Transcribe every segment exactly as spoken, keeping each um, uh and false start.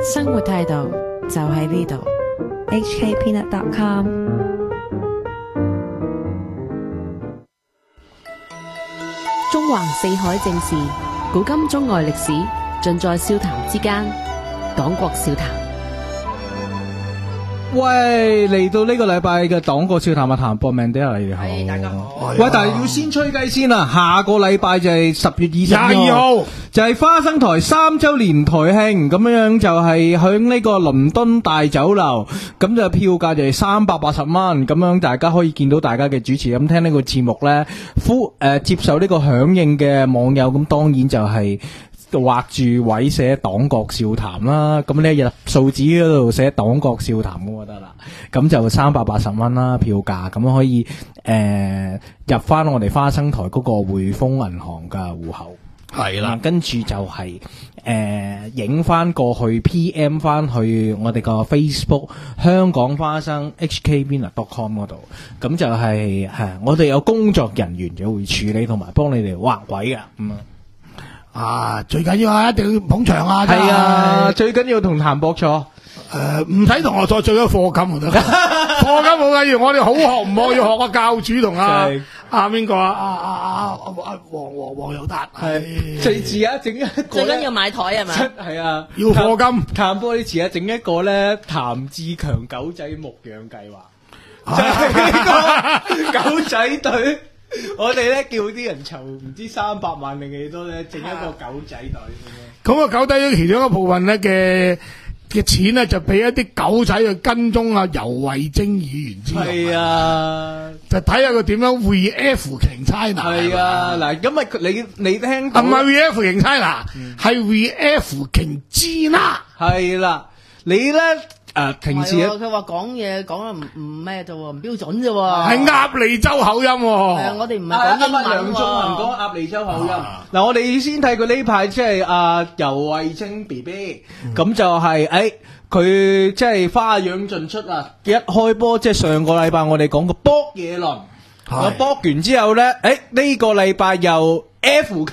生活態度就喺呢度。 H K peanut dot com。 中橫四海正事，古今中外歷史，盡在笑談之間。黨國笑談。 喂，嚟到呢個禮拜嘅黨國笑談啊，譚博明啲啊，你哋好。 係大家好。 喂，但係要先吹雞先啦，下個禮拜就係十月二十二廿二號， 就係花生台三周年台慶，咁樣樣就係響呢個倫敦大酒樓，咁就票價就係三百八十蚊，咁樣大家可以見到大家嘅主持咁聽呢個節目呢，呼誒、呃、接受呢個響應嘅網友，咁當然就係、是。畫住位寫黨國笑談啦，咁呢入數字嗰度寫黨國笑談咁就得啦，咁就三百八十蚊啦票價，咁可以誒、呃、入翻我哋花生台嗰個匯豐銀行嘅戶口，係啦，跟住就係誒影翻過去 P M 翻去我哋個 Facebook 香港花生 H K peanut dot com 嗰度，咁就係、是、係我哋有工作人員就會處理同埋幫你哋畫位嘅，咁啊。 啊，最緊要啊，一定要捧場啊！ 係啊，最緊要同譚博坐。 誒，唔使同學坐，最緊課金就得。課金冇緊要，我哋好學唔學要學個教主同啊啊邊個啊啊啊啊啊黃黃黃友達。係。最遲下整一個。 最緊要買台係咪？ 係啊， 要課金。 譚博，你遲下整一個咧，譚志強狗仔牧養計劃，就係呢個狗仔隊。我哋咧叫啲人籌唔知三百萬定幾多咧，整一個狗仔隊咁樣。 咁個狗仔隊其中一部分咧嘅嘅錢咧，就俾一啲狗仔去跟蹤啊游蕙禎議員之類。係啊，就睇下佢點樣 react King China。係啊， 嗱，咁啊你你聽唔係 react King China，係 react King Gina。 係啦，你咧。誒、呃，平時佢話講嘢講得唔唔咩啫喎，唔標準啫喎， 係鴨脷洲口音喎。係啊，我哋唔係講英文喎。 梁頌恆講鴨脷洲口音。嗱、啊啊，我哋先睇佢呢排即係阿游蕙禎 B B，咁就係、是、誒，佢即係花樣盡出啊！一開波即係上個禮拜我哋講個卜嘢輪，我卜完之後咧，誒、哎、呢、這個禮拜又 F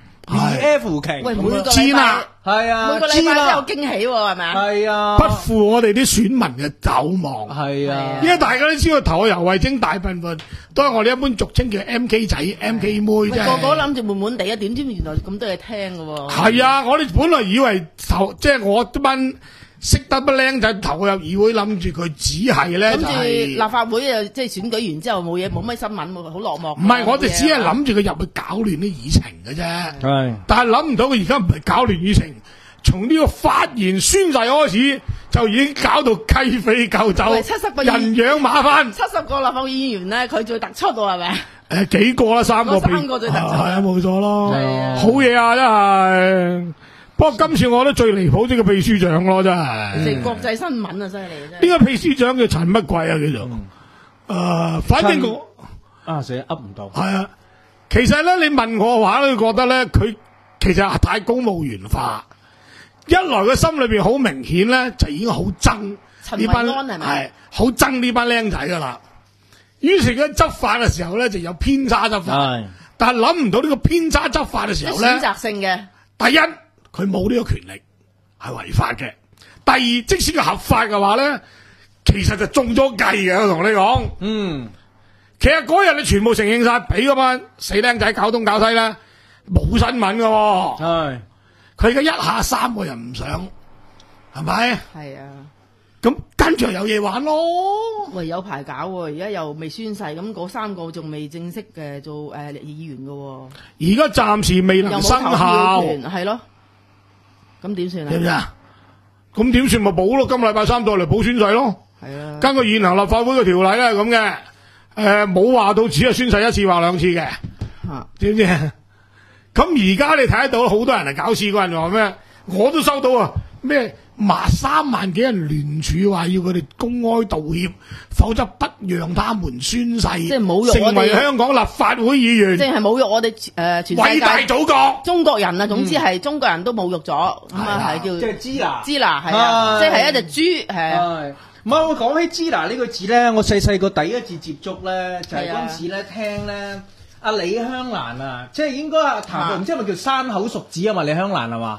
King。F King， 喂，每個禮拜係啊， 每個禮拜都有驚喜喎，係咪啊？ 係啊， 不負我哋啲選民嘅厚望。 係啊， 因為大家都知道投游蕙禎大部分都係我哋一般俗稱叫 M K 仔、M K 妹啫。 個個諗住悶悶地啊，點知原來咁多嘢聽㗎喎。 係啊，我哋本來以為投即係我班識得不僆仔投入議會，諗住佢只係咧，諗住立法會啊，即係選舉完之後冇嘢，冇乜新聞，好落寞。 唔係，我哋只係諗住佢入去搞亂啲議程嘅啫。係，但係諗唔到佢而家唔係搞亂議程，從呢個發言宣誓開始就已經搞到雞飛狗走， 七十個人仰馬翻。七十個立法會議員咧，佢最突出喎，係咪？ 誒，幾個啦，三個， 三個最突出， 係啊，冇錯咯，好嘢啊，真係。不過今次我覺得最離譜即係個秘書長咯，真係。 成國際新聞啊，犀利真係。 呢個秘書長叫陳乜鬼啊？叫做誒、嗯呃，反正我啊，成日噏唔到。係啊， 其實咧，你問我嘅話咧，覺得咧，佢其實係太公務員化。一來佢心裏邊好明顯咧，就已經好憎呢班係好憎呢班僆仔噶啦。於是佢執法嘅時候咧，就有偏差執法。但係諗唔到呢個偏差執法嘅時候咧， 選擇性嘅。 第一。佢冇呢個權力，係違法嘅。第二，即使佢合法嘅話咧，其實就中咗計嘅。我同你講，嗯，其實嗰日你全部承認晒，俾嗰班死僆仔搞東搞西咧，冇新聞嘅。係，佢而家一下三個人唔上，係咪？係啊。咁跟住有嘢玩咯。 喂，有排搞喎，而家又未宣誓，咁嗰三個仲未正式嘅做誒、呃、議員嘅。 而家暫時未能生效， 係咯。咁點算啊？ 知唔知啊？咁點算咪補咯？今禮拜三再嚟補宣誓咯。係啊。根據現行立法會嘅條例咧，係咁嘅。誒，冇話到只係宣誓一次或兩次嘅。吓，知唔知啊？咁而家你睇得到，好多人嚟搞事，嗰人話咩？我都收到啊！咩？麻三萬幾人聯署話要佢哋公開道歉，否則不讓他們宣誓，即係侮辱成為香港立法會議員， 即係侮辱我哋誒、呃、全世界偉大祖國中國人啊！總之係中國人都侮辱咗，咁啊係叫即係支那， 支那係啊，即係一隻豬係。 唔係我講起支那呢個字咧，我細細個第一次接觸咧，就係嗰陣時咧聽咧阿李香蘭啊，即係應該阿譚詠，即係咪叫山口淑子啊嘛？李香蘭係嘛？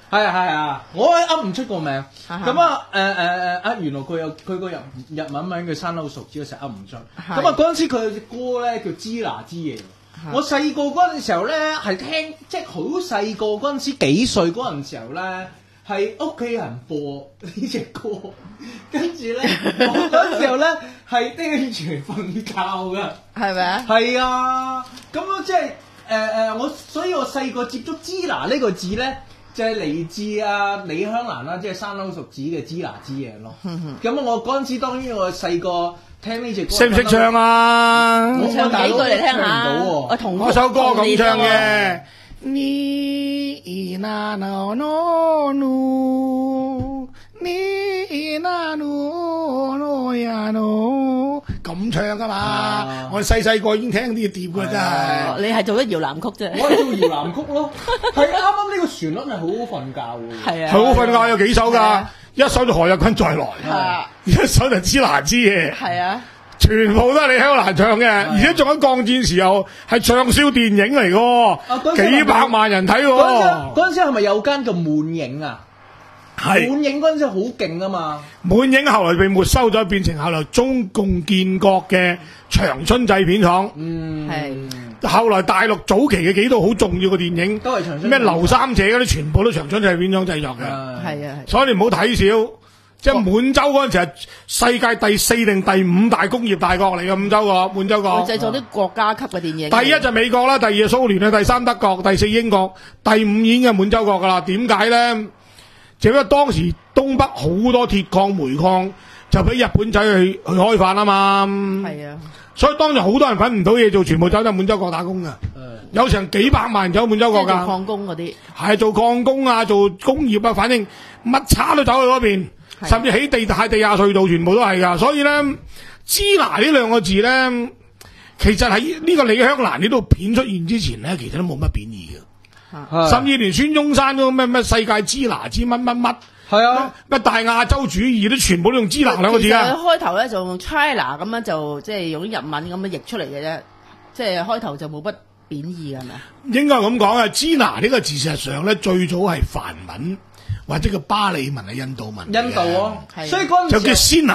係啊係啊，我噏唔出個名。咁啊誒誒誒啊，原來佢有佢個日日文名叫山口淑子，我成日噏唔出。咁啊嗰陣時佢有隻歌咧叫《支那之夜》。我細個嗰陣時候咧係聽，即係好細個嗰陣時幾歲嗰陣時候咧係屋企人播呢隻歌，跟住咧我嗰陣時候咧係聽住瞓覺㗎，係咪啊？係啊，咁樣即係誒誒我，所以我細個接觸支那呢個字咧。就係嚟自啊李香蘭啦，即係山口淑子嘅《支那之夜》咯。咁我嗰陣時當然我細個聽呢隻歌，識唔識唱啊？ 我唱幾句嚟聽下。 我同嗰首歌咁唱嘅。你那那那努，你那努努呀努，咁唱噶嘛？我細細個已經聽呢個碟㗎真係。 你係做咗搖籃曲啫。 我係做搖籃曲咯。係啱啱呢個旋律係好好瞓覺嘅。 係啊。 好好瞓覺有幾首㗎？一首就何日君再來，一首就《支那之夜》。係啊。全部都係李香蘭唱嘅，而且仲喺抗戰時候係暢銷電影嚟嘅，幾百萬人睇喎。 嗰陣時係咪有間叫滿影啊？係滿影嗰陣時好勁啊嘛。 滿影後來被沒收咗，變成後來中共建國嘅長春製片廠。嗯，係。後來大陸早期嘅幾套好重要嘅電影，都係長春。咩劉三姐嗰啲全部都長春製片廠製作嘅。係啊，所以你唔好睇少。即係滿洲嗰陣時係世界第四定第五大工業大國嚟嘅，滿洲國滿洲國。 製作啲國家級嘅電影。 第一就美國啦，第二就蘇聯啦，第三德國，第四英國，第五已經係滿洲國噶啦。點解咧？就因為當時東北好多鐵礦煤礦就俾日本仔去去開發啊嘛。係啊。所以當時好多人搵唔到嘢做，全部走咗滿洲國打工噶。有成幾百萬人走滿洲國噶。 做礦工嗰啲。係做礦工啊，做工業啊，反正乜叉都走去嗰邊。甚至起地下地下隧道全部都係噶，所以咧，支那呢兩個字咧，其實喺呢個李香蘭呢度片出現之前咧，其實都冇乜貶義嘅，甚至連孫中山嗰個咩咩世界支那之乜乜乜，係啊，咩大亞洲主義都全部都用支那兩個字啊。 其實開頭咧就用 China 咁樣就即係用啲日文咁樣譯出嚟嘅啫，即係開頭就冇乜貶義嘅係咪啊？ 應該咁講啊，支那呢個字事實上咧最早係梵文。或者叫巴利文係印度文， 印度咯，所以嗰陣時就叫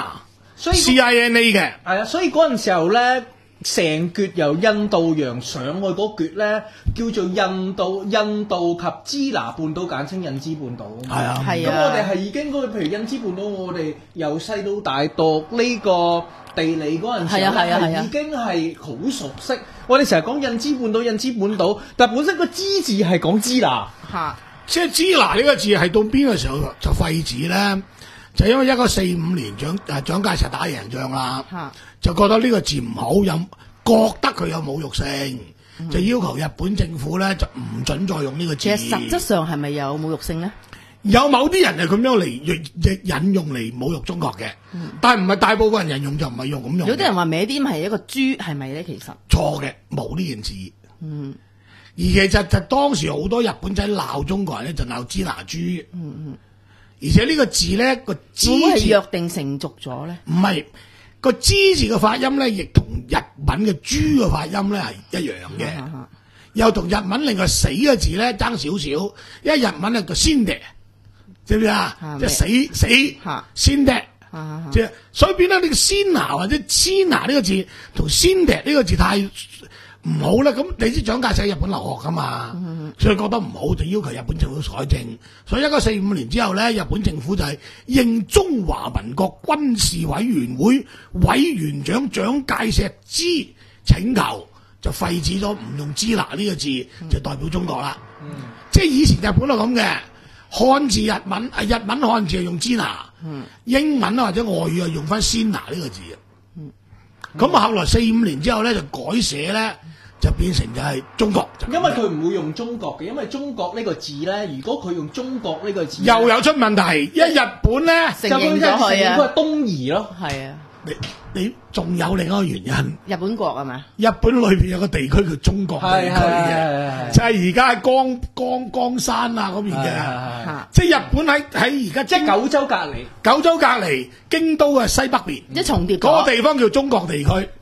Cina，C I N A 嘅。 係啊，所以嗰陣時候咧，成橛由印度洋上去嗰橛咧，叫做印度印度及支那半島，簡稱印支半島。係啊，係啊。咁我哋係已經嗰個，譬如印支半島，我哋由細到大讀呢個地理嗰陣時候咧，係已經係好熟悉。我哋成日講印支半島，印支半島，但係本身個支字係講支那嚇。 即係支那呢個字係到邊個時候就廢止咧？就因為一九四五年蔣誒蔣介石打贏仗啦，就覺得呢個字唔好，有覺得佢有侮辱性，嗯、就要求日本政府咧就唔准再用呢個字。 其實實質上係咪有侮辱性咧？ 有某啲人係咁樣嚟引用嚟侮辱中國嘅，嗯、但係唔係大部分人引用就唔係用咁用。 有啲人話歪啲係一個豬，係咪咧？其實錯嘅，冇呢件事。 嗯。 而其實就當時好多日本仔鬧中國人咧，就鬧支那豬。嗯嗯。而且呢個字咧個支字係約定成俗咗咧？ 唔係個支字嘅發音咧，亦同日文嘅豬嘅發音咧係一樣嘅。嗯嗯、又同日文另外死嘅字咧爭少少，因為日文係個先爹，知唔知啊？即係死死先爹。即係所以變咗呢個先拿或者支那呢個字同先爹呢個字太唔好啦，咁你知蔣介石喺日本留學噶嘛，嗯、所以覺得唔好就要求日本政府改正。所以一九四五年之後咧，日本政府就係應中華民國軍事委員會委員長蔣介石之請求，就廢止咗唔用支那呢個字，就代表中國啦。嗯、即係以前日本係咁嘅，漢字日文啊，日文漢字係用支那，嗯、英文啊或者外語係用翻先拿呢個字。咁啊、嗯，後來四五年之後咧就改寫咧。就變成就係中國， 因為佢唔會用中國嘅，因為中國呢個字咧，如果佢用中國呢個字， 又有出問題。因為日本咧承認咗佢啊， 佢係東夷咯， 係啊。 你你仲有另一個原因？ 日本國係咪？ 日本裏邊有個地區叫中國地區嘅，就係而家喺江江江山啊嗰邊嘅，即係日本喺喺而家即係九州隔離， 九州隔離京都嘅西北邊， 即係重疊嗰個地方叫中國地區。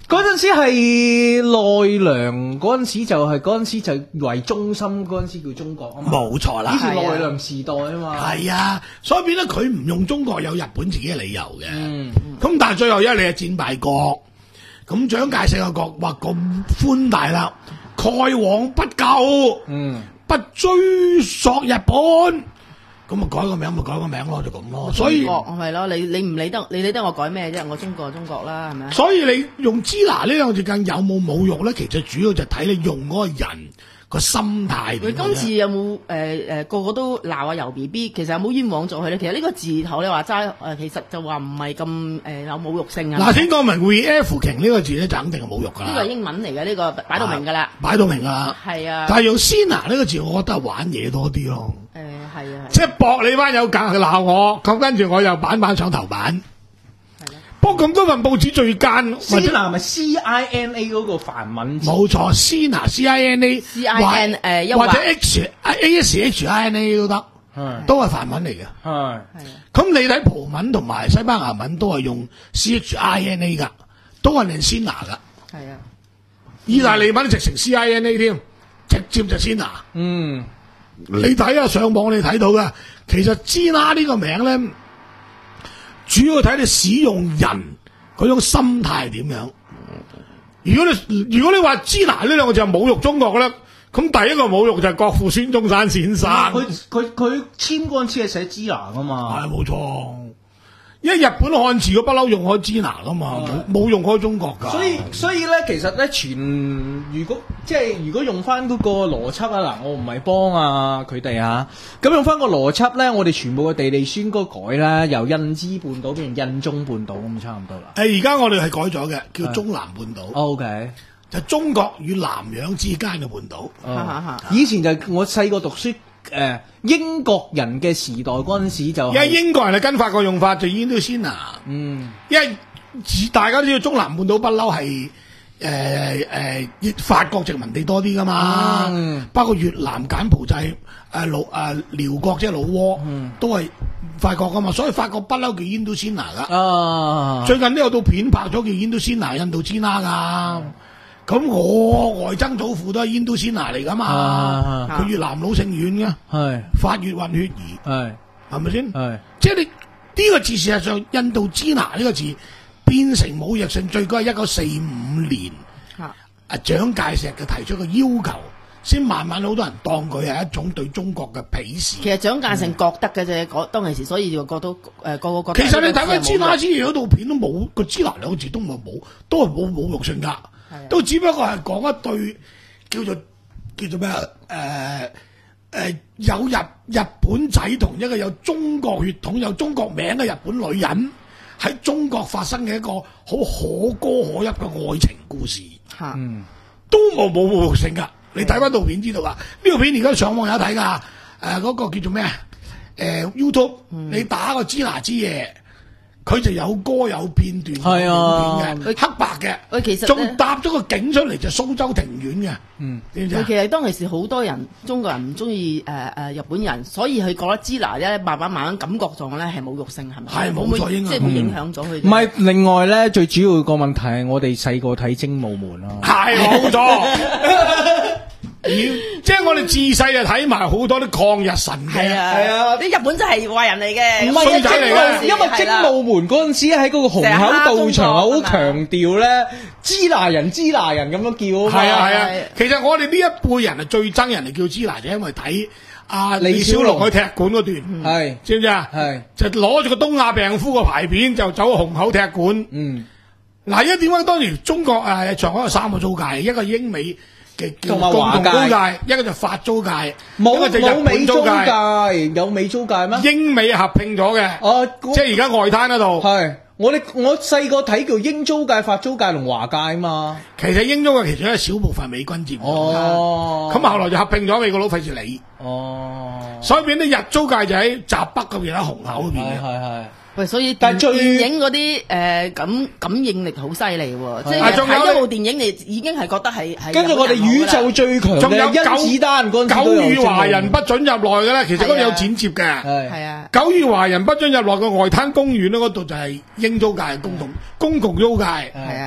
嗰陣時係奈良，嗰陣時就係嗰陣時就為中心，嗰陣時叫中國啊嘛。 冇錯啦， 以前奈良時代啊嘛。 係啊，所以變咗佢唔用中國有日本自己嘅理由嘅。 嗯， 咁但係最後一你係戰敗國，咁蔣介石個國哇咁寬大啦，蓋往不救， 嗯， 不追溯日本。咁咪改個名咪改個名咯，就咁咯。所以係咯，你你唔理得，你理得我改咩啫？我中國中國啦，係咪？ 所以你用支那呢兩個字更有冇侮辱咧？其實主要就睇你用嗰個人個心態點樣。 佢今次有冇誒誒個個都鬧阿尤 B B？其實有冇冤枉咗佢咧？其實呢個字頭你話齋誒，其實就話唔係咁誒有侮辱性啊。 嗱，先講明 re-efficing 呢個字咧，就肯定係侮辱㗎啦。 呢個係英文嚟嘅，呢個擺到明㗎啦。 擺到明㗎啦。 係啊。 但係用 Sina 呢個字，我覺得係玩嘢多啲咯。 誒係啊， 即係駁你班友格鬧我，咁跟住我又版版上頭版。 係啦。 不過咁多份報紙最奸 Sina 咪 C I N A 嗰個梵文字。 冇錯 ，Sina C I N A C I N 誒，抑或或者 H A S H I N A 都得，都係梵文嚟嘅。 係。 係啊。 咁你睇葡文同埋西班牙文都係用 C H I N A 噶，都係念 Sina 噶。 係啊。 意大利文直成 C I N A 添，直接就 Sina。 嗯。 你睇下上網你睇到噶，其實支那呢個名咧，主要睇你使用人嗰種心態點樣。如果你如果你話支那呢兩個字係侮辱中國嘅咧，咁第一個侮辱就係國父孫中山先生。 佢佢佢簽嗰陣時係寫支那噶嘛。 係冇錯。因為日本漢字佢不嬲用開支那噶嘛，冇冇用開中國噶。 所以所以咧，其實咧，全如果即係如果用翻嗰個邏輯啊，嗱，我唔係幫啊佢哋啊，咁用翻個邏輯咧，我哋全部嘅地理宣歌改啦，由印支半島變成印中半島咁差唔多啦。 誒，而家我哋係改咗嘅，叫中南半島。 O K， 就中國與南洋之間嘅半島。 哦、以前就我細個讀書。誒、呃，英國人嘅時代嗰陣時就、是， 因為英國人係跟法國用法就 Indocina，嗯，因為大家都知道中南半島不嬲係誒誒法國殖民地多啲噶嘛，嗯、包括越南、柬埔寨、誒老誒寮國即係老撾，嗯、都係法國噶嘛，所以法國不嬲叫 Indocina 噶。啊，最近都有套片拍咗叫 Indocina 印度支那噶。嗯咁我外曾祖父都係印度支那嚟噶嘛，佢、啊、越南佬姓阮嘅，係法越混血兒，係係咪先？係即係你呢、這個字事實上印度支那呢個字變成侮辱性最高係一九四五年，啊蔣介石嘅提出嘅要求，先慢慢好多人當佢係一種對中國嘅鄙視。 其實蔣介石覺得嘅啫，嗰、嗯、當其時，所以就覺得誒、呃、個個覺得。 其實你睇翻支那之前嗰套片都冇個支那兩個字都冇冇，都係冇侮辱性噶。都只不過係講一對叫做叫做咩啊？誒、呃、誒、呃，有日日本仔同一個有中國血統、有中國名嘅日本女人喺中國發生嘅一個好可歌可泣嘅愛情故事。吓、嗯，都冇冇侮辱性噶。你睇翻套片知道啊？呢套片而家上網有睇噶。誒、呃，嗰、那個叫做咩啊？誒、呃、，YouTube，、嗯、你打個支那之夜。佢就有歌有片段，係啊，嘅黑白嘅，佢其實仲搭咗個景出嚟就蘇州庭院嘅，嗯，知唔知啊？ 其實當其時好多人中國人唔中意誒誒日本人，所以佢覺得支那咧慢慢慢慢感覺上咧係侮辱性，係咪？ 係冇錯，應該即係會影響咗佢。 唔係，另外咧最主要個問題係我哋細個睇精武門咯， 係冇錯。即係我哋自細就睇埋好多啲抗日神嘅， 係啊，係啊，啲日本真係壞人嚟嘅， 唔係衰仔嚟嘅。因為精武門嗰陣時喺嗰個虹口道場好強調咧，支那人支那人咁樣叫啊嘛。 係啊係啊，其實我哋呢一輩人係最憎人嚟叫支那，就因為睇阿李小龍去踢館嗰段，係知唔知啊？係就攞住個東亞病夫個牌匾就走虹口踢館。嗯，嗱，而家點解當年中國誒上海有三個租界，一個英美。 同埋華界，一個就法租界， 冇一個就日本租界， 有美租界咩？ 英美合併咗嘅， 哦， 即係而家外灘嗰度。 係我哋我細個睇叫英租界、法租界同華界啊嘛。 其實英租界其中一小部分美軍佔。哦，咁後來就合併咗，美國佬費事理。哦，所以變啲日租界就喺閘北嗰邊，喺虹口嗰邊嘅。係係。 喂，所以但係電影嗰啲誒感感應力好犀利喎，即係睇一部電影你已經係覺得係係。 跟住我哋宇宙最強嘅甄子丹嗰陣時都有。 九羽華人不准入內嘅咧，其實都有剪接嘅。係係啊，九羽華人不准入內個外灘公園咧，嗰度就係英租界公共公共租界。係啊，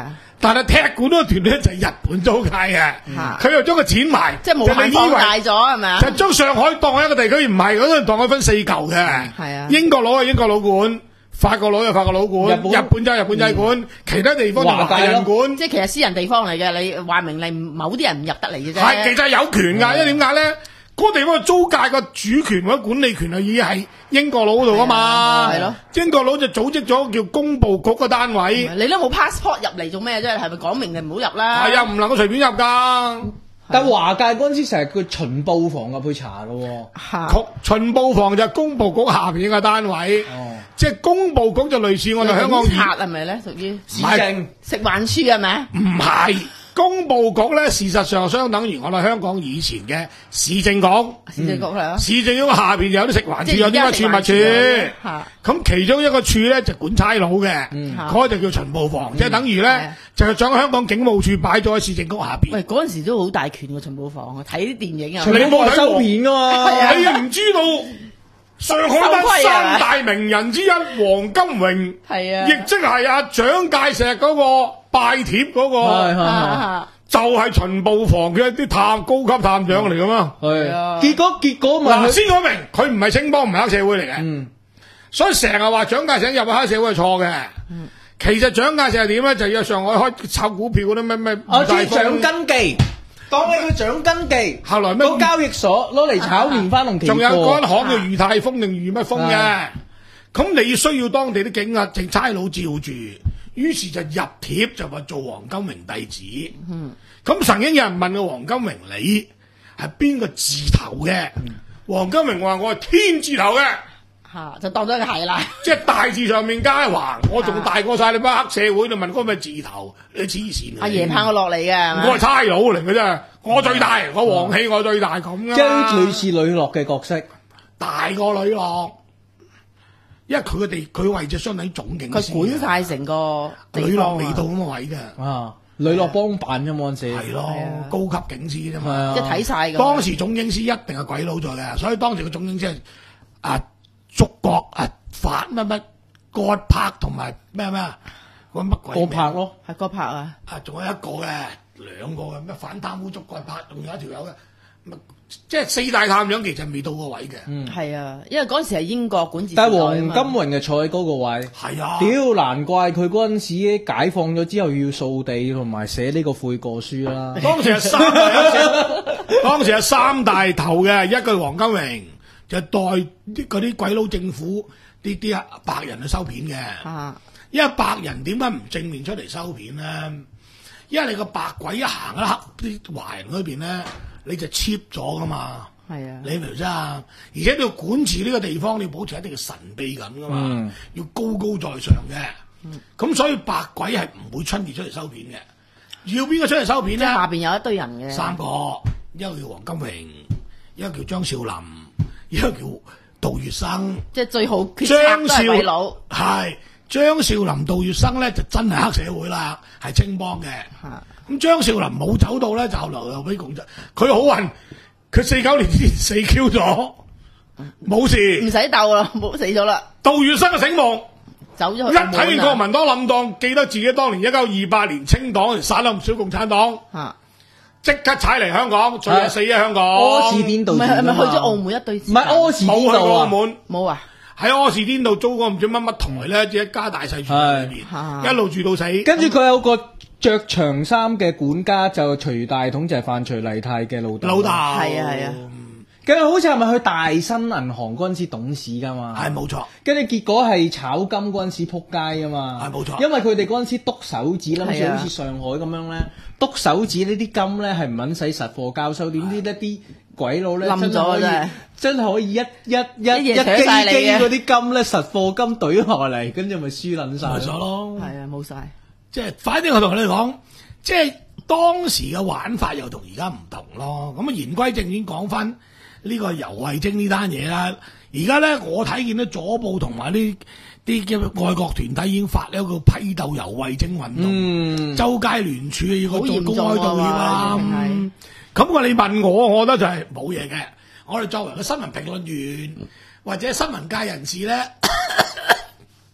但係踢館嗰個團隊就係日本租界嘅，佢又將個錢埋， 即係無限放大咗係咪啊？ 就將上海當係一個地區，唔係嗰陣當佢分四嚿嘅。 係啊， 英國佬係英國佬管，法國佬係法國佬管，日本就係日本仔管，其他地方就華人管。 即係其實私人地方嚟嘅，你話明你某啲人唔入得嚟嘅啫。 係，其實係有權㗎，因為點解咧？嗰個地方嘅租界個主權或者管理權啊，已經係英國佬嗰度啊嘛。係咯，英國佬就組織咗叫工部局嘅單位。 你都冇 passport 入嚟做咩啫？係咪講明你唔好入啦？ 係啊，唔能夠隨便入㗎。 但華界嗰陣時成日叫巡捕房入去查咯喎， 巡捕房就係工部局下邊嘅單位，哦、即係工部局就類似我哋香港警察係咪咧？屬於市政食環署係咪？ 唔係。工部局咧，事實上相等於我哋香港以前嘅市政局。 市政局係啊。 市政局下邊有啲食環署，有啲乜處物處。咁其中一個處咧就管差佬嘅，嗰就叫巡捕房，即係等於咧就係將香港警務處擺咗喺市政局下邊。 喂，嗰陣時都好大權嘅巡捕房啊！睇啲電影啊， 你冇睇收片噶嘛？ 你又唔知道上海得三大名人之一黃金榮，係啊，亦即係阿蔣介石嗰個。拜帖嗰、那個係係就係巡捕房嘅啲探高級探長嚟噶嘛， 係啊。結果結果咪嗱，先講明佢唔係青幫，唔係黑社會嚟嘅，嗯，所以成日話蔣介石入去黑社會係錯嘅，嗯，其實蔣介石係點咧？就要上海開炒股票嗰啲咩咩， 我知蔣根記，當你個蔣根記， 後來咩個交易所攞嚟炒棉花同期貨， 仲有嗰間行叫裕泰豐定裕乜豐嘅，咁你需要當地啲警察正差佬照住。於是就入帖就話做黃金榮弟子，嗯，咁曾經有人問過黃金榮你係邊個字頭嘅？黃、嗯、金榮話我係天字頭嘅， 吓、啊、就當咗佢係啦， 即係大字上面加橫，我仲大過晒你班黑社會，你問嗰個咩字頭？你黐線！ 阿爺派我落嚟嘅， 我係差佬嚟嘅啫，我最大，嗯、我黃氣我最大咁噶， 即係類似呂樂嘅角色， 大過呂樂。因為佢個地，佢位置相當於總警司， 佢管晒成個呂樂未到咁嘅位嘅。 啊，呂樂幫辦啫嘛嗰陣時， 係咯，高級警司啫嘛， 即係睇晒嘅。 當時總警司一定係鬼佬做嘅，所以當時個總警司係啊觸角啊法乜乜葛柏同埋咩咩啊，嗰乜鬼？ 葛柏咯， 係葛柏啊。 啊，仲有一個嘅，兩個嘅咩反貪污捉葛柏，仲有一條友嘅。即係四大探長其實未到個位嘅， 嗯，係啊，因為嗰陣時係英國管治， 但係黃金榮就坐喺嗰個位， 係啊， 屌難怪佢嗰陣時解放咗之後要掃地同埋寫呢個悔過書啦。 當時係三大，當時係三大頭嘅，一個黃金榮就代啲嗰啲鬼佬政府啲啲白人去收片嘅，啊，因為白人點解唔正面出嚟收片咧？因為你個白鬼一行一黑啲華人嗰邊咧。你就 cheap 咗噶嘛，係啊，你明唔明啫？而且你要管治呢個地方，你要保持一定嘅神秘感噶嘛，嗯、要高高在上嘅。咁、嗯、所以白鬼係唔會親自出嚟收片嘅。要邊個出嚟收片咧？ 下邊有一堆人嘅， 三個，一個叫黃金榮，一個叫張少林，一個叫杜月笙。即係最好決策都係鬼佬。 係張少林、杜月笙咧，就真係黑社會啦，係青幫嘅。咁張少林冇走到咧，就後來又俾共產，佢好運，佢四九年之前死 Q 咗，冇事， 唔使鬥啦，冇死咗啦。 杜月笙嘅醒目， 走咗去。 一睇完國民黨冧檔，記得自己當年一九二八年清黨殺咗唔少共產黨，即、啊、刻踩嚟香港，最後死喺香港。 柯士甸道，唔係係咪去咗澳門一對？ 唔係柯士甸道啊， 冇去過澳門， 冇啊。 喺柯士甸道租個唔知乜乜台咧，只一家大細住喺裏邊，一路住到死。 跟住佢有個着長衫嘅管家，就徐大統就係范徐麗泰嘅老豆。 老豆係啊係啊。 跟住好似係咪去大新銀行嗰陣時董事噶嘛？ 係冇錯。跟住結果係炒金嗰陣時撲街噶嘛？ 係冇錯。因為佢哋嗰陣時篤手指啦，好似好似上海咁樣咧，篤手指呢啲金咧係唔肯使實貨交收，點知一啲鬼佬咧冧咗真真係可以一一一一機機嗰啲金咧實貨金懟落嚟，跟住咪輸撚晒咗咯。 係啊，冇晒。即係反正我同你講，即係當時嘅玩法又同而家唔同咯。咁啊言歸正傳，講翻呢個游蕙禎呢單嘢啦。而家咧我睇見咧左報同埋呢啲嘅愛國團體已經發咗個批鬥游蕙禎運動，嗯、周街聯署要佢做公開道歉啊。咁我你問我，我覺得就係冇嘢嘅。我哋作為個新聞評論員或者新聞界人士咧，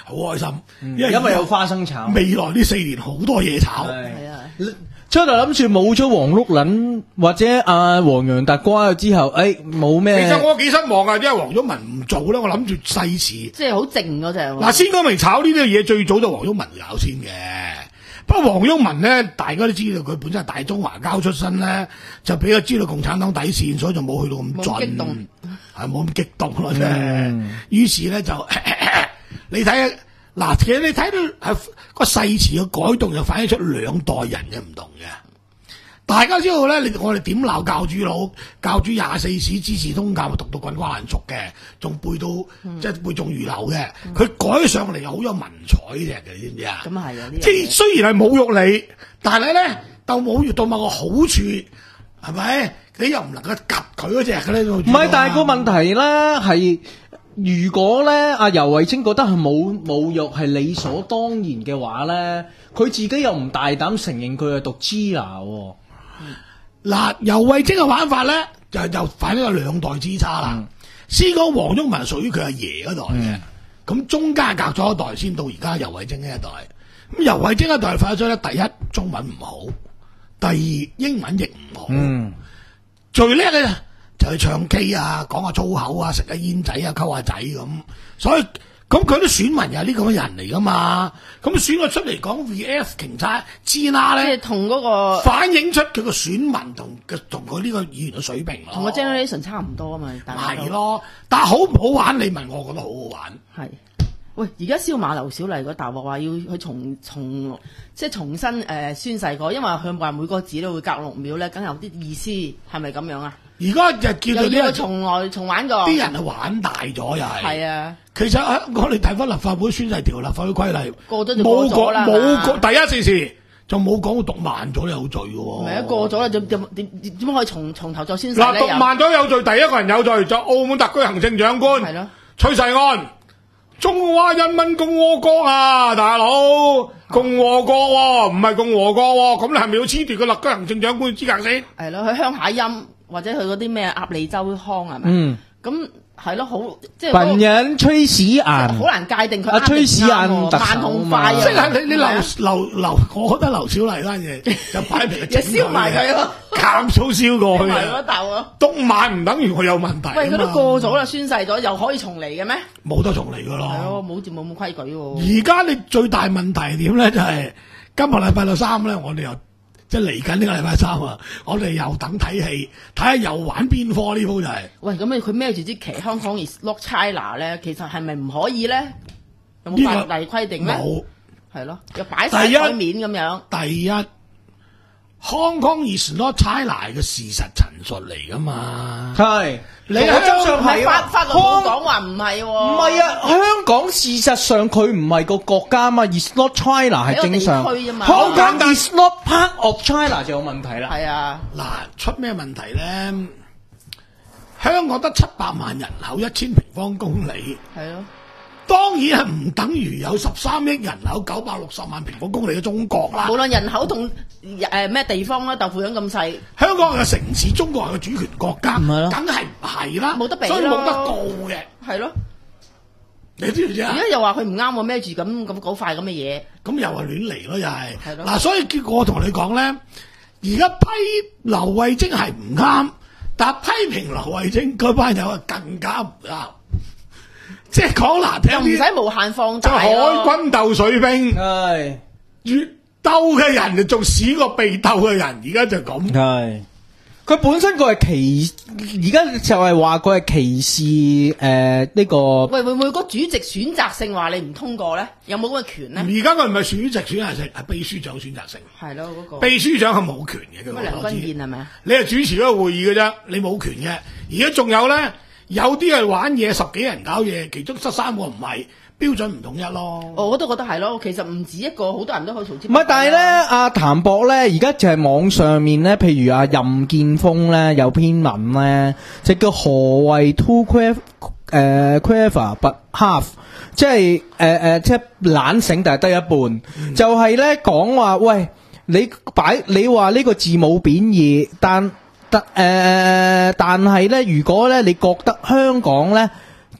好開心， 嗯、 因為因為有花生炒。 未來呢四年好多嘢炒。 係啊。 初頭諗住冇咗黃碌撚或者阿黃洋達瓜之後，誒冇咩。 其實我幾失望啊，因為黃毓民唔做咧，我諗住細詞， 即係好靜嗰隻。 嗱，先講明炒呢啲嘢最早就黃毓民搞先嘅。不過黃毓民咧，大家都知道佢本身係大中華膠出身咧，就比較知道共產黨底線，所以就冇去到咁盡， 激動係冇咁激動咯啫。嗯、於是咧就咳咳你睇嗱，其實你睇到係個誓詞嘅改動，就反映出兩代人嘅唔同嘅。大家知道咧，你我哋點鬧教主佬，教主廿四史支持通鑑，讀到滾瓜爛熟嘅，仲背到、嗯、即係背誦如流嘅。佢、嗯、改上嚟又好有文采嘅，你知唔知啊？ 咁啊係啊， 即係雖然係侮辱你，但係咧到侮辱到某個好處，係咪？你又唔能夠及佢嗰隻嘅咧？唔係，但係個問題咧係。如果咧阿游蕙禎覺得係冇侮辱係理所當然嘅話咧，佢自己又唔大膽承認佢係讀支那喎。 嗱，游蕙禎嘅玩法咧就就反映咗兩代之差啦。嗯、先講黃毓民屬於佢阿爺嗰代嘅，咁、嗯、中間隔咗一代先到而家游蕙禎呢一代。咁游蕙禎一代反映咗咧，第一中文唔好，第二英文亦唔好，嗯、最叻嘅就係唱 K 啊，講下粗口啊，食下煙仔啊，溝下仔咁，所以咁佢啲選民又係呢咁嘅人嚟噶嘛，咁選佢出嚟講 V F 警察支那咧， 即係同嗰個反映出佢個選民同嘅同佢呢個議員嘅水平咯， 同個 generation 差唔多啊嘛， 係咯，但係好唔好玩？你問我，覺得好好玩。係， 喂，而家燒馬劉小麗嗰大鑊話要佢重重即係重新誒、呃、宣誓過，因為佢話每個字都會隔六秒咧，梗有啲意思，係咪咁樣啊？ 而家就叫做呢個重來重玩過， 啲人係玩大咗又係。 係啊， 其實我哋睇翻立法會宣誓條、立法會規例， 過咗就過咗啦。 冇過第一次事就冇講到讀慢咗有罪嘅喎。 唔係啊，過咗啦，點點點點點可以從從頭再宣誓咧？ 嗱，讀慢咗有罪，第一個人有罪就澳門特區行政長官。 係咯， 崔世安，中華人民共和國啊，大佬，共和國喎，唔係共和國喎，咁你係咪要褫奪個特區行政長官資格先？ 係咯，佢鄉下音。或者佢嗰啲咩鴨脷洲腔係咪？嗯，咁係咯，好即係。 本人崔世安， 好難界定佢。 阿崔世安慢同快啊！ 即係你你劉劉劉，我覺得劉小麗嗰嘢就擺明就燒埋佢咯， 鹹粗燒過去。 係咯，豆啊！ 讀慢唔等於佢有問題。 喂，佢都過咗啦，宣誓咗，又可以重嚟嘅咩？ 冇得重嚟噶咯。 係咯，冇冇冇規矩喎。 而家你最大問題係點咧？就係今個禮拜六三咧，我哋又。即係嚟緊呢個禮拜三啊！我哋又等睇戲，睇下又玩邊科呢鋪就係。喂， 咁佢孭住支旗，香港 is not China 咧，其實係咪唔可以咧？有冇法例規定咧？冇，係咯，又擺晒台面咁樣。 第一，香港 is not China 嘅事實陳述嚟噶嘛？ 係， 你喺真相係法法律冇講話唔係喎。 唔係啊，香港事實上佢唔係個國家嘛 ，is not China 係正常。香港 is not part of China 就有問題啦。 係啊， 嗱，出咩問題咧？香港得七百萬人口，一千平方公里。係咯。當然係唔等於有十三億人口、九百六十萬平方公里嘅中國啦。 無論人口同誒咩地方啦，豆腐樣咁細， 香港係城市，中國係個主權國家， 唔係咯， 梗係唔係啦， 冇得比， 所以冇得告嘅。 係咯， 你知唔知啊？ 而家又話佢唔啱喎，孭住咁咁嗰塊咁嘅嘢， 咁又係亂嚟咯，又係。 係咯。 嗱，所以結果我同你講咧，而家批劉慧晶係唔啱，但係批評劉慧晶嗰班友啊更加唔啱。即係講難聽啲， 唔使無限放大。 海軍鬥水兵， 係越鬥嘅人就仲屎過被鬥嘅人，而家就咁。 係佢本身佢係歧，而家就係話佢係歧視誒呢、呃這個。 喂，會唔會個主席選擇性話你唔通過咧？有冇咁嘅權咧？ 而家佢唔係主席選擇性，係秘書長選擇性。係咯，嗰、那個秘書長係冇權嘅。 咁梁君彥係咪啊？ 你係主持嗰個會議嘅啫，你冇權嘅。而家仲有咧。有啲係玩嘢，十幾人搞嘢，其中得三個唔係，標準唔統一咯。 我都覺得係咯，其實唔止一個，好多人都可以嘈之。 唔係，但係咧，阿譚博咧，而家就係網上面咧，譬如阿任建峰咧有篇文咧，就叫何謂 too clever 誒 clever but half， 即係誒誒，即係懶醒但係得一半，嗯、就係咧講話，喂，你擺你話呢個字冇貶義，但誒、呃，但係咧，如果咧你覺得香港咧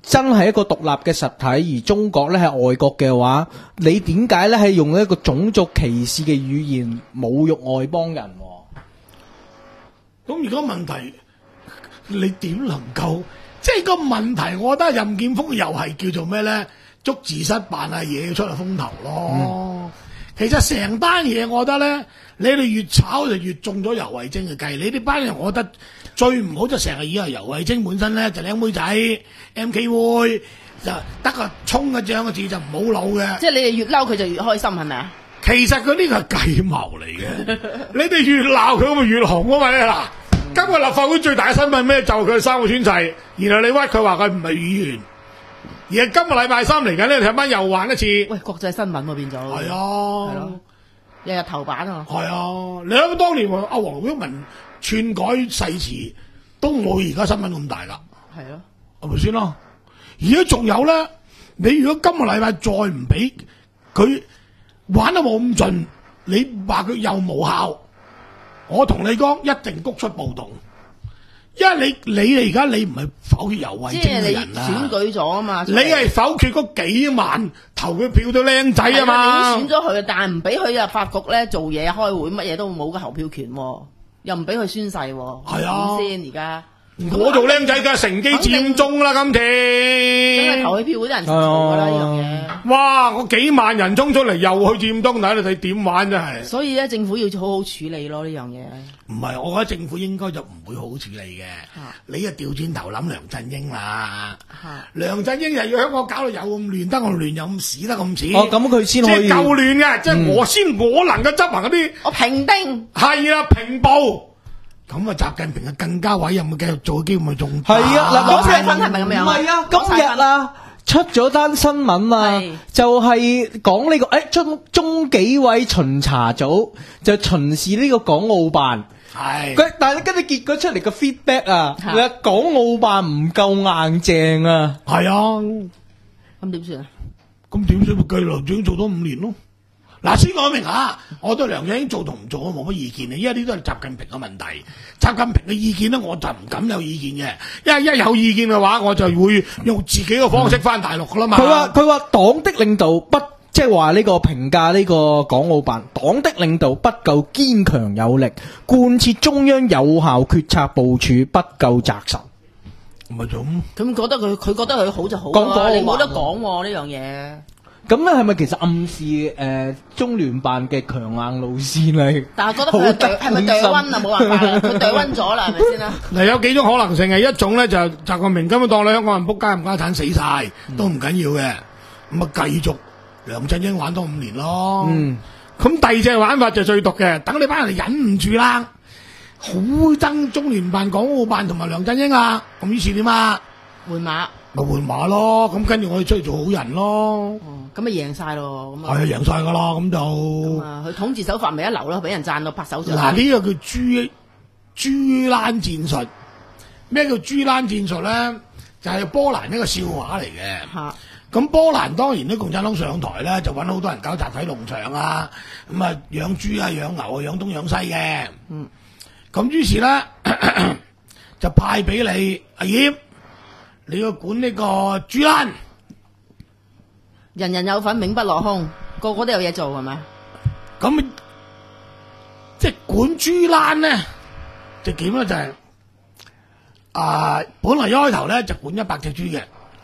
真係一個獨立嘅實體，而中國咧係外國嘅話，你點解咧係用一個種族歧視嘅語言侮辱外邦人？ 咁而家問題，你點能夠？即係個問題，我覺得任劍鋒又係叫做咩咧？捉字蝨扮下嘢出嚟風頭咯。嗯、其實成單嘢，我覺得咧，你哋越炒就越中咗游蕙禎嘅計。你哋班人，我覺得最唔好就成日以為游蕙禎本身咧就靚妹仔 M K 會就得個衝嘅這樣嘅字就唔好老嘅。 即係你哋越嬲佢就越開心，係咪啊？ 其實佢呢個係計謀嚟嘅，你哋越鬧佢，咪越紅啊嘛！嗱，今日立法會最大嘅新聞咩？就佢三個宣誓，然後你屈佢話佢唔係議員，而係今個禮拜三嚟緊呢，睇翻又玩一次。 喂，國際新聞喎變咗。係啊， 係咯，日日頭版啊。 係啊，你諗當年阿黃毓民篡改誓詞，都冇而家新聞咁大噶。 係咯， 係咪先咯？而家仲有咧，你如果今個禮拜再唔俾佢玩得冇咁盡，你話佢又無效，我同你講一定谷出暴動，因為你你而家你唔係否決游蕙禎嘅人啊， 選舉咗啊嘛， 你係否決嗰幾萬投佢票到靚仔啊嘛， 你選咗佢，但係唔俾佢入法局咧做嘢開會，乜嘢都冇嘅投票權，又唔俾佢宣誓，係啊， 點先而家？ 我做僆仔梗係乘機佔中啦，今次因為投佢票嗰啲人做噶啦呢樣嘢。 哇！我幾萬人衝出嚟又去佔中，睇你睇點玩真係。 所以咧，政府要好好處理咯呢樣嘢。 唔係，我覺得政府應該就唔會好好處理嘅。啊、你啊調轉頭諗梁振英啦。啊、梁振英又要香港搞到有咁亂，得咁亂又咁屎得咁屎。 哦，咁佢先可以。 即係夠亂嘅，即係我先我能夠執行嗰啲。 我平定。 係啦，平暴。咁啊，習近平啊更加委任，繼續做嘅機會咪仲大？ 係啊，嗱， 講晒分係咪咁樣？ 唔係啊，今日啊出咗單新聞啊，就係講呢個誒中中紀委巡查組就巡視呢個港澳辦。係佢，但係跟住結果出嚟個 feedback 啊，你話港澳辦唔夠硬淨啊。係啊， 咁點算啊？ 咁點算？咪繼續梁振英做多五年咯。嗱，先講明下，我對梁振英做同唔做我冇乜意見嘅，因為呢都係習近平嘅問題。習近平嘅意見咧，我就唔敢有意見嘅，因為一有意見嘅話，我就會用自己嘅方式翻大陸噶啦嘛。佢話佢話黨的領導不即係話呢個評價呢個港澳辦，黨的領導不夠堅強有力，貫徹中央有效決策部署不夠扎實。 唔係咁， 咁覺得佢佢覺得佢好就好啊，你冇得講呢樣嘢。 咁咧係咪其實暗示誒、呃、中聯辦嘅強硬路線嚟？ 但係覺得佢係係咪對溫啊？冇辦法啦，佢對溫咗啦，係咪先啦？ 嗱，有幾種可能性嘅，一種咧就習近平根本當你香港人仆街唔家產死晒，嗯、都唔緊要嘅，咁啊繼續梁振英玩多五年咯。嗯，咁第二隻玩法就最毒嘅，等你班人忍唔住啦，好憎中聯辦、港澳辦同埋梁振英啊，咁於是點啊？ 換馬。 咪換馬咯，咁跟住我哋出去做好人咯。 哦，咁咪贏晒咯，咁啊。係啊， 贏晒噶啦，咁就。 咁啊，佢統治手法咪一流咯，俾人讚到拍手掌。 嗱，呢個叫豬豬欄戰術。咩叫豬欄戰術咧？就係、是、波蘭一個笑話嚟嘅。吓、啊。咁波蘭當然啲共產黨上台咧，就搵好多人搞集體農場啊，咁啊養豬啊、養牛啊、養東養西嘅。嗯。咁於是咧就派俾你阿葉。你要管呢個豬欄， 人人有份，永不落空，個個都有嘢做，係咪？ 咁即係管豬欄咧，就點咧？就係、是、啊、呃，本來一開頭咧就管一百隻豬嘅，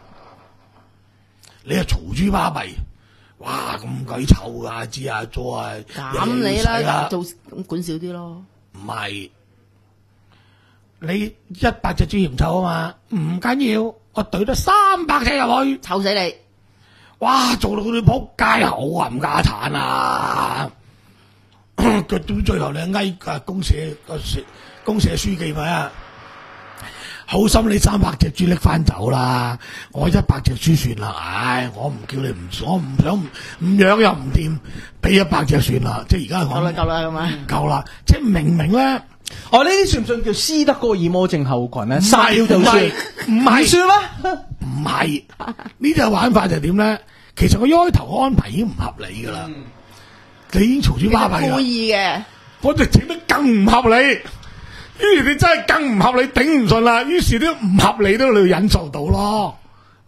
你啊嘈豬巴閉，哇咁鬼臭噶，知啊，做啊， 咁你啦，做管少啲咯。 唔係。你一百隻豬嫌臭啊嘛，唔緊要，我懟咗三百隻入去， 臭死你！ 哇，做到佢哋仆街好冚家產啊！腳到最後你嗌啊公社個社公社書記咪啊，好心你三百隻豬拎翻走啦，我一百隻豬算啦，唉，我唔叫你唔，我唔想唔養又唔掂，俾一百隻算啦，即係而家夠啦夠啦咁啊， 夠啦，即係明明咧。 哦，呢啲算唔算叫斯德哥爾摩症候群咧？殺了就算，唔係算咩？ 唔係呢隻玩法就係點咧？其實我一開頭安排已經唔合理噶啦，嗯、你已經嘈住巴閉啦。故意嘅， 我哋整得更唔合理，於是你真係更唔合理，頂唔順啦。於是啲唔合理都你要忍受到咯，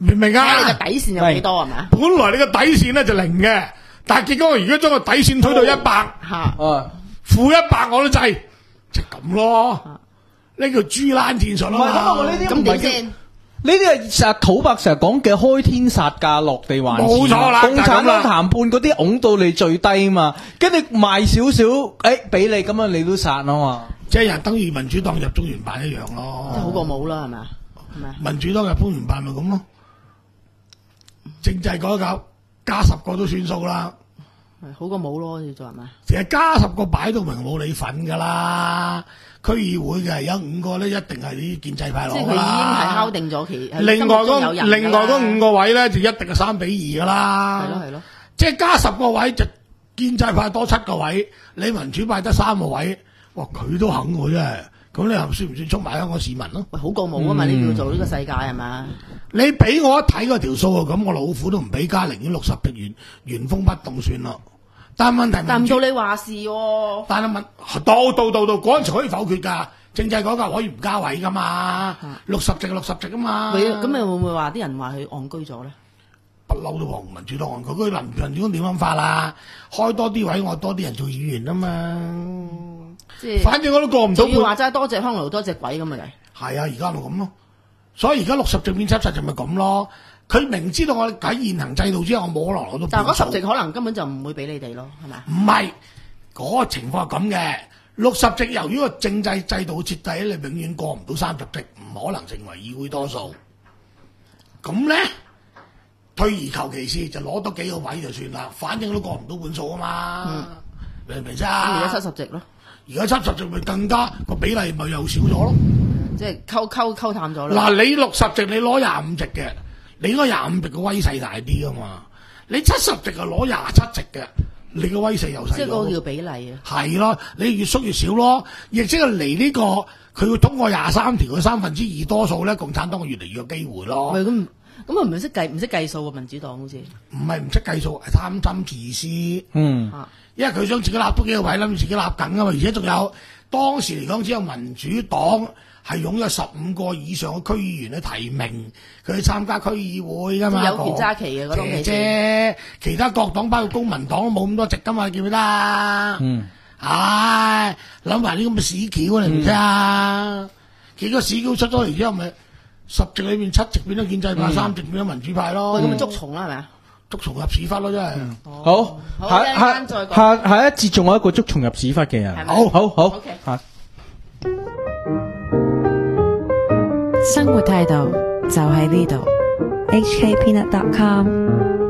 明唔明啊？ 你個底線有幾多係咪？ 本來你個底線咧就零嘅，但係結果我而家將個底線推到一百， 吓， 負一百我都制，就咁咯。呢叫豬欄戰術咯。 唔係咁我呢啲咁點先？ 呢啲係成日土伯成日講嘅開天殺價落地還錢， 冇錯啦共產黨就係咁啦談判嗰啲拱到你最低嘛，跟住賣少少，誒俾你咁樣你都殺啊嘛。 即係人等於民主黨入中聯辦一樣咯。 即係好過冇啦，係咪啊？係咪啊？ 民主黨入中聯辦咪咁咯，政制改革加十個都算數啦。 係好過冇咯，要做係咪？ 其實加十個擺到明冇你份噶啦。區議會嘅有五個咧，一定係啲建制派攞即係佢已經係敲定咗其。 另外嗰嗰另外嗰五個位咧，就一定係三比二噶啦。 係咯係咯， 即係加十個位就建制派多七個位，你民主派得三個位，哇佢都肯喎真係。咁你又算唔算出賣香港市民咯？ 喂，好過冇啊嘛！你要做呢個世界係嘛？ 你俾我一睇嗰條數啊，咁我老虎都唔俾加，寧願六十席原原封不動算咯。但係問題， 但唔到你話事喎。 但係問到到到到嗰陣時可以否決㗎，政制改革可以唔加位㗎嘛？六十席六十席啊嘛。 咁你會唔會話啲人話佢戇居咗咧？ 不嬲都話民主黨戇居，佢林民主黨點諗法啦？開多啲位，我多啲人做議員啊嘛。 即係反正我都過唔到半。 要話齋多隻香爐多隻鬼咁咪係。 係啊，而家咪咁咯。所以而家六十席變七十席咪咁咯。佢明知道我喺現行制度之下，我冇可能攞到。 但係嗰十席可能根本就唔會俾你哋咯，係咪？ 唔係嗰個情況係咁嘅。六十席由於個政制制度設計，你永遠過唔到三十席，唔可能成為議會多數。咁咧，退而求其次就攞多幾個位就算啦，反正都過唔到半數啊嘛。 嗯、 明唔明啫？ 而家七十席咯， 而家七十席咪更加個比例咪又少咗咯。 即係溝溝溝淡咗啦。 嗱，你六十席你攞廿五席嘅。你應該廿五席嘅威勢大啲噶嘛？你七十席啊攞廿七席嘅，你嘅威勢又細咗。 即係嗰個叫比例啊。係咯，你越縮越少咯。亦即係嚟呢個，佢會通過廿三條嘅三分之二多數咧，共產黨越嚟越有機會咯。 喂，咁咁啊唔識計唔識計數啊？民主黨好似唔係唔識計數，係貪心自私。 嗯， 因為佢想自己立多幾個位，諗住自己立緊噶嘛。而且仲有當時嚟講，只有民主黨係擁有十五個以上嘅區議員去提名佢去參加區議會噶嘛， 有權揸旗嘅嗰種嘅啫。其他各黨包括公民黨都冇咁多席噶嘛，記唔記得啊？ 嗯， 唉，諗埋啲咁嘅屎橋你唔知啊？幾個屎橋出咗嚟之後，咪十席裏邊七席變咗建制派，三席變咗民主派咯。 咁咪捉蟲啦，係咪啊？ 捉蟲入屎忽咯，真係。 好，下下下下一節仲有一個捉蟲入屎忽嘅人。好好好，吓。 生活態度就喺呢度。H K Peanut dot com